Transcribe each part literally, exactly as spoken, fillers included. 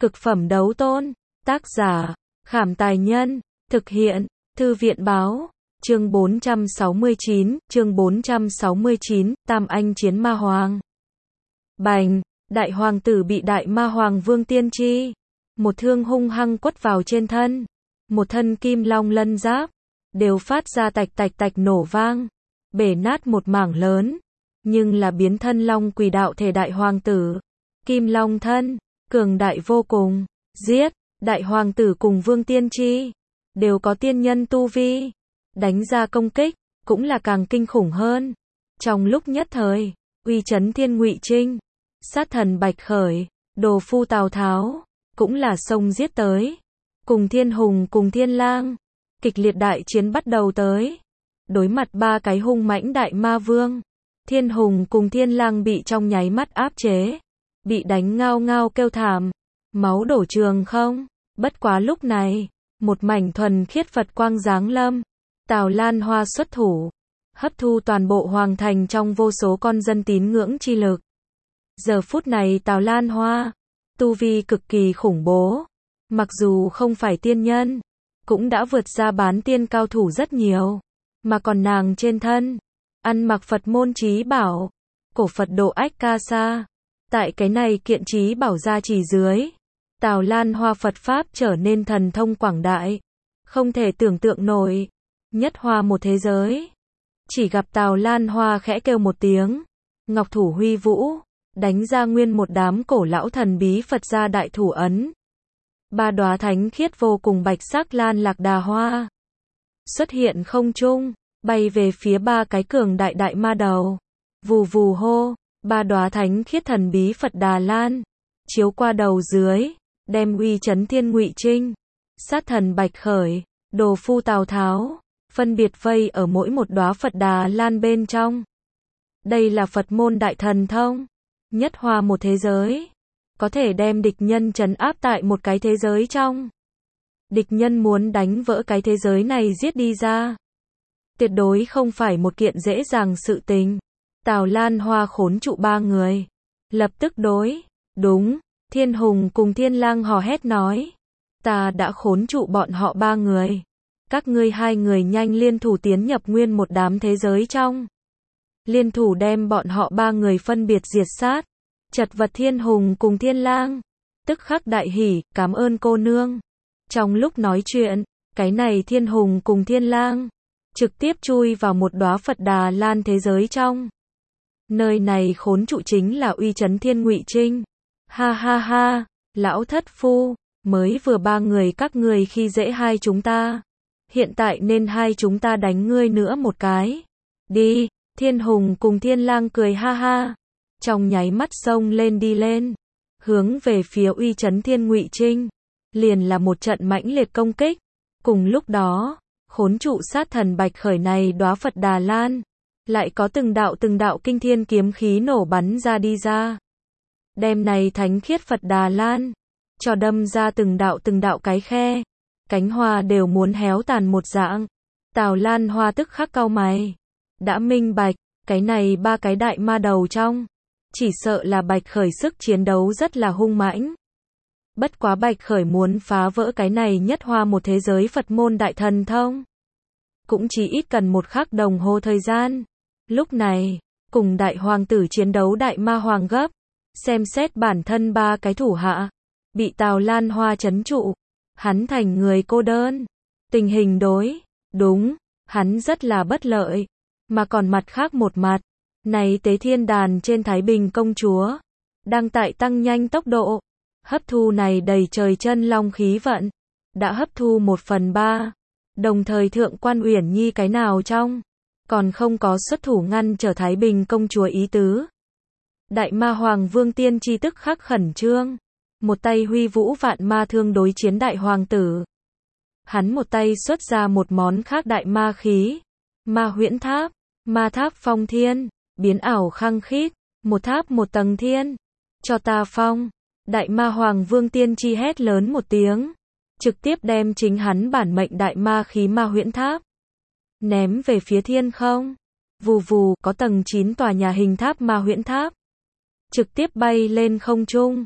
Cực phẩm đấu tôn. Tác giả, Khảm Tài Nhân. Thực hiện, Thư viện Báo. Chương bốn trăm sáu mươi chín, chương bốn trăm sáu mươi chín, Tam Anh chiến ma hoàng. Bành, đại hoàng tử bị đại ma hoàng Vương Tiên Tri một thương hung hăng quất vào trên thân. Một thân kim long lân giáp, đều phát ra tạch tạch tạch nổ vang, bể nát một mảng lớn. Nhưng là biến thân long quỷ đạo thể đại hoàng tử. Kim long thân, cường đại vô cùng. Giết, đại hoàng tử cùng Vương Tiên Tri đều có tiên nhân tu vi. Đánh ra công kích, cũng là càng kinh khủng hơn. Trong lúc nhất thời, uy chấn thiên Ngụy Trinh, sát thần Bạch Khởi, đồ phu Tào Tháo, cũng là xông giết tới. Cùng Thiên Hùng cùng Thiên Lang, kịch liệt đại chiến bắt đầu tới. Đối mặt ba cái hung mãnh đại ma vương, Thiên Hùng cùng Thiên Lang bị trong nháy mắt áp chế, bị đánh ngao ngao kêu thảm, máu đổ trường không. Bất quá lúc này, một mảnh thuần khiết Phật quang giáng lâm. Tào Lan Hoa xuất thủ, hấp thu toàn bộ hoàng thành trong vô số con dân tín ngưỡng chi lực. Giờ phút này Tào Lan Hoa, tu vi cực kỳ khủng bố, mặc dù không phải tiên nhân, cũng đã vượt ra bán tiên cao thủ rất nhiều, mà còn nàng trên thân, ăn mặc Phật môn chí bảo, cổ Phật độ ách ca sa. Tại cái này kiện chí bảo gia trì dưới, Tào Lan Hoa Phật Pháp trở nên thần thông quảng đại, không thể tưởng tượng nổi. Nhất hoa một thế giới. Chỉ gặp Tào Lan Hoa khẽ kêu một tiếng, ngọc thủ huy vũ, đánh ra nguyên một đám cổ lão thần bí Phật gia đại thủ ấn. Ba đóa thánh khiết vô cùng bạch sắc lan lạc đà hoa xuất hiện không trung, bay về phía ba cái cường đại đại ma đầu. Vù vù hô, ba đóa thánh khiết thần bí Phật Đà Lan chiếu qua đầu dưới, đem uy chấn thiên Ngụy Trinh, sát thần Bạch Khởi, đồ phu Tào Tháo, phân biệt vây ở mỗi một đóa Phật Đà Lan bên trong. Đây là Phật môn đại thần thông, nhất hoa một thế giới, có thể đem địch nhân trấn áp tại một cái thế giới trong. Địch nhân muốn đánh vỡ cái thế giới này giết đi ra, tuyệt đối không phải một kiện dễ dàng sự tình. Tào Lan Hoa khốn trụ ba người, lập tức đối, đúng, Thiên Hùng cùng Thiên Lang hò hét nói, ta đã khốn trụ bọn họ ba người. Các ngươi hai người nhanh liên thủ tiến nhập nguyên một đám thế giới trong. Liên thủ đem bọn họ ba người phân biệt diệt sát. Chật vật Thiên Hùng cùng Thiên Lang tức khắc đại hỉ, cảm ơn cô nương. Trong lúc nói chuyện, cái này Thiên Hùng cùng Thiên Lang trực tiếp chui vào một đóa Phật Đà Lan thế giới trong. Nơi này khốn trụ chính là uy chấn thiên Ngụy Trinh. Ha ha ha, lão thất phu, mới vừa ba người các người khi dễ hai chúng ta. Hiện tại nên hai chúng ta đánh ngươi nữa một cái. Đi, Thiên Hùng cùng Thiên Lang cười ha ha. Trong nháy mắt xông lên đi lên. Hướng về phía uy chấn thiên Ngụy Trinh. Liền là một trận mãnh liệt công kích. Cùng lúc đó, khốn trụ sát thần Bạch Khởi này đóa Phật Đà Lan. Lại có từng đạo từng đạo kinh thiên kiếm khí nổ bắn ra đi ra. Đem này thánh khiết Phật Đà Lan. Cho đâm ra từng đạo từng đạo cái khe. Cánh hoa đều muốn héo tàn một dạng. Tào Lan Hoa tức khắc cau mày. Đã minh bạch, cái này ba cái đại ma đầu trong. Chỉ sợ là Bạch Khởi sức chiến đấu rất là hung mãnh. Bất quá Bạch Khởi muốn phá vỡ cái này nhất hoa một thế giới Phật môn đại thần thông. Cũng chỉ ít cần một khắc đồng hồ thời gian. Lúc này, cùng đại hoàng tử chiến đấu đại ma hoàng gấp. Xem xét bản thân ba cái thủ hạ. Bị Tào Lan Hoa trấn trụ. Hắn thành người cô đơn. Tình hình đối, đúng, hắn rất là bất lợi. Mà còn mặt khác một mặt, này Tế Thiên Đàn trên Thái Bình công chúa, đang tại tăng nhanh tốc độ. Hấp thu này đầy trời chân long khí vận, đã hấp thu một phần ba. Đồng thời Thượng Quan Uyển Nhi cái nào trong, còn không có xuất thủ ngăn trở Thái Bình công chúa ý tứ. Đại ma hoàng Vương Tiên Tri tức khắc khẩn trương. Một tay huy vũ vạn ma thương đối chiến đại hoàng tử. Hắn một tay xuất ra một món khác đại ma khí. Ma huyễn tháp, ma tháp phong thiên, biến ảo khăng khít, một tháp một tầng thiên. Cho ta phong, đại ma hoàng Vương Tiên Tri hét lớn một tiếng. Trực tiếp đem chính hắn bản mệnh đại ma khí ma huyễn tháp. Ném về phía thiên không. Vù vù, có tầng chín tòa nhà hình tháp ma huyễn tháp. Trực tiếp bay lên không trung.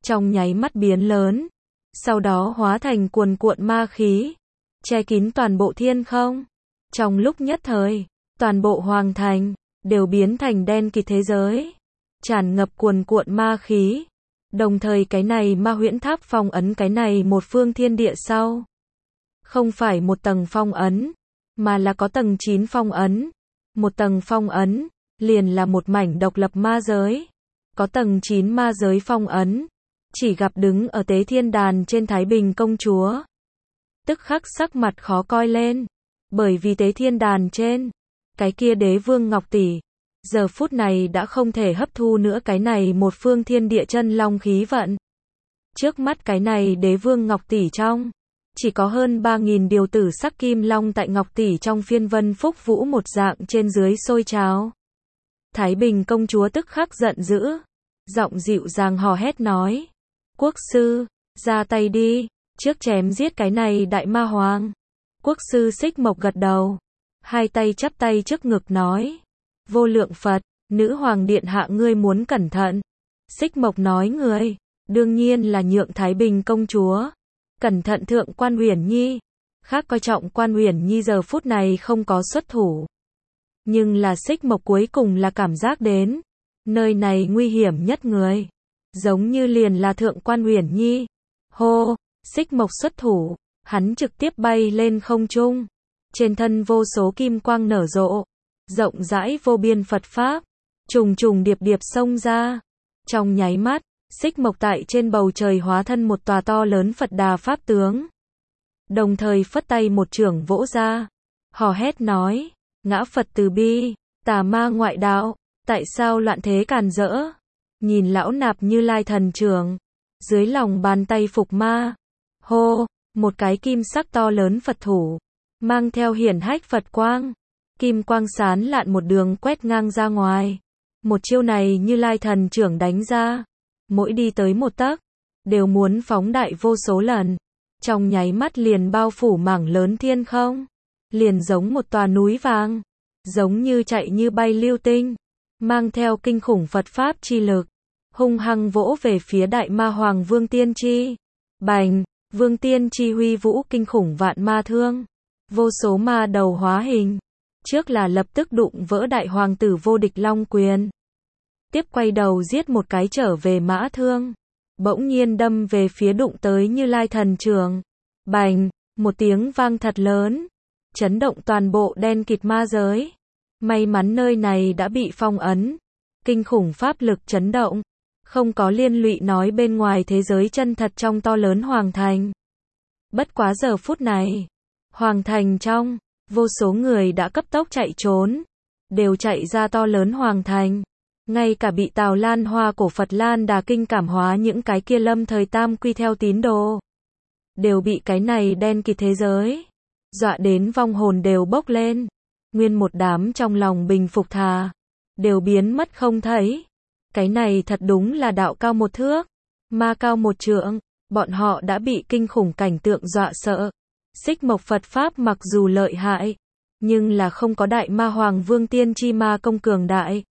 trong nháy mắt biến lớn, sau đó hóa thành cuồn cuộn ma khí, che kín toàn bộ thiên không. Trong lúc nhất thời, toàn bộ hoàng thành đều biến thành đen kịt thế giới, tràn ngập cuồn cuộn ma khí. Đồng thời cái này ma huyễn tháp phong ấn cái này một phương thiên địa sau, không phải một tầng phong ấn, mà là có tầng chín phong ấn. Một tầng phong ấn, liền là một mảnh độc lập ma giới. Có tầng chín ma giới phong ấn, chỉ gặp đứng ở tế thiên đàn trên Thái Bình công chúa. Tức khắc sắc mặt khó coi lên, bởi vì tế thiên đàn trên, cái kia đế vương Ngọc Tỷ, giờ phút này đã không thể hấp thu nữa cái này một phương thiên địa chân long khí vận. Trước mắt cái này đế vương Ngọc Tỷ trong, chỉ có hơn ba nghìn điều tử sắc kim long tại Ngọc Tỷ trong phiên vân phúc vũ một dạng trên dưới sôi trào. Thái Bình công chúa tức khắc giận dữ, giọng dịu dàng hò hét nói, quốc sư, ra tay đi, trước chém giết cái này đại ma hoàng. Quốc sư Xích Mộc gật đầu, hai tay chắp tay trước ngực nói, vô lượng Phật, nữ hoàng điện hạ ngươi muốn cẩn thận. Xích Mộc nói người, đương nhiên là nhượng Thái Bình công chúa, cẩn thận thượng quan Uyển Nhi. Khác coi trọng quan Uyển Nhi giờ phút này không có xuất thủ. Nhưng là Xích Mộc cuối cùng là cảm giác đến, nơi này nguy hiểm nhất người, giống như liền là thượng quan Uyển Nhi. Hô, Xích Mộc xuất thủ, hắn trực tiếp bay lên không trung, trên thân vô số kim quang nở rộ, rộng rãi vô biên Phật pháp, trùng trùng điệp điệp xông ra. Trong nháy mắt, Xích Mộc tại trên bầu trời hóa thân một tòa to lớn Phật Đà pháp tướng. Đồng thời phất tay một chưởng vỗ ra, hò hét nói, ngã Phật từ bi, tà ma ngoại đạo, tại sao loạn thế càn rỡ. Nhìn lão nạp Như Lai thần trưởng, dưới lòng bàn tay phục ma. Hô, một cái kim sắc to lớn Phật thủ, mang theo hiển hách Phật quang, kim quang sán lạn một đường quét ngang ra ngoài. Một chiêu này Như Lai thần trưởng đánh ra, mỗi đi tới một tấc, đều muốn phóng đại vô số lần, trong nháy mắt liền bao phủ mảng lớn thiên không, liền giống một tòa núi vàng, giống như chạy như bay lưu tinh, mang theo kinh khủng Phật pháp chi lực, hung hăng vỗ về phía đại ma hoàng Vương Tiên Chi. Bành, Vương Tiên Chi huy vũ kinh khủng vạn ma thương, vô số ma đầu hóa hình, trước là lập tức đụng vỡ đại hoàng tử vô địch long quyền, tiếp quay đầu giết một cái trở về mã thương, bỗng nhiên đâm về phía đụng tới Như Lai thần trường. Bành, một tiếng vang thật lớn, chấn động toàn bộ đen kịt ma giới. May mắn nơi này đã bị phong ấn, kinh khủng pháp lực chấn động, không có liên lụy nói bên ngoài thế giới chân thật trong to lớn hoàng thành. Bất quá giờ phút này, hoàng thành trong, vô số người đã cấp tốc chạy trốn, đều chạy ra to lớn hoàng thành. Ngay cả bị Tào Lan Hoa cổ Phật Lan Đà Kinh cảm hóa những cái kia lâm thời tam quy theo tín đồ, đều bị cái này đen kịt thế giới dọa đến vong hồn đều bốc lên. Nguyên một đám trong lòng bình phục thà, đều biến mất không thấy. Cái này thật đúng là đạo cao một thước, ma cao một trượng, bọn họ đã bị kinh khủng cảnh tượng dọa sợ. Xích Mộc Phật Pháp mặc dù lợi hại, nhưng là không có đại ma hoàng Vương Tiên Chi ma công cường đại.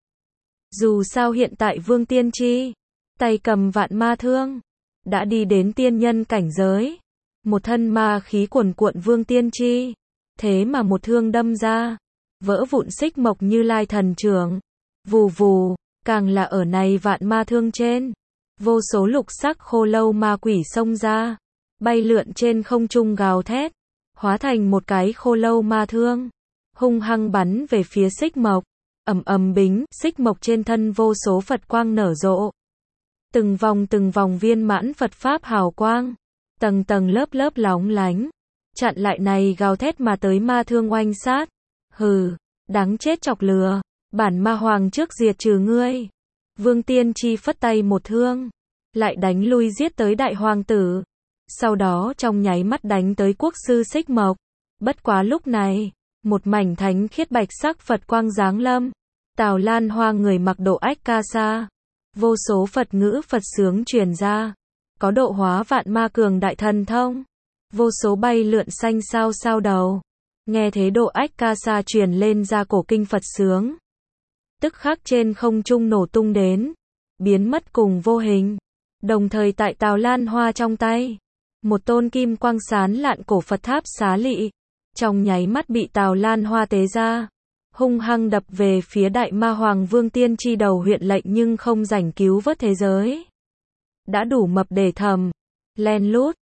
Dù sao hiện tại Vương Tiên Chi, tay cầm vạn ma thương, đã đi đến tiên nhân cảnh giới. Một thân ma khí cuồn cuộn Vương Tiên Chi, thế mà một thương đâm ra, vỡ vụn Xích Mộc Như Lai thần trưởng. Vù vù, càng là ở này vạn ma thương trên, vô số lục sắc khô lâu ma quỷ xông ra, bay lượn trên không trung gào thét, hóa thành một cái khô lâu ma thương, hung hăng bắn về phía Xích Mộc. Ầm ầm bính, Xích Mộc trên thân vô số Phật quang nở rộ. Từng vòng từng vòng viên mãn Phật Pháp hào quang, tầng tầng lớp lớp lóng lánh, chặn lại này gào thét mà tới ma thương oanh sát. Hừ, đáng chết chọc lừa, bản ma hoàng trước diệt trừ ngươi. Vương Tiên Chi phất tay một thương, lại đánh lui giết tới đại hoàng tử, sau đó trong nháy mắt đánh tới quốc sư Xích Mộc. Bất quá lúc này, một mảnh thánh khiết bạch sắc Phật quang giáng lâm, Tào Lan Hoa người mặc độ ách ca sa, vô số Phật ngữ Phật sướng truyền ra, có độ hóa vạn ma cường đại thần thông, vô số bay lượn xanh sao sao đầu, nghe thế độ ách ca sa truyền lên ra cổ kinh Phật sướng, tức khắc trên không trung nổ tung đến, biến mất cùng vô hình. Đồng thời tại Tào Lan Hoa trong tay, một tôn kim quang sán lạn cổ Phật tháp xá lị, trong nháy mắt bị Tào Lan Hoa tế ra, hung hăng đập về phía Đại Ma Hoàng Vương Tiên Tri đầu huyện lệnh nhưng không rảnh cứu vớt thế giới. Đã đủ mập để thầm, len lút,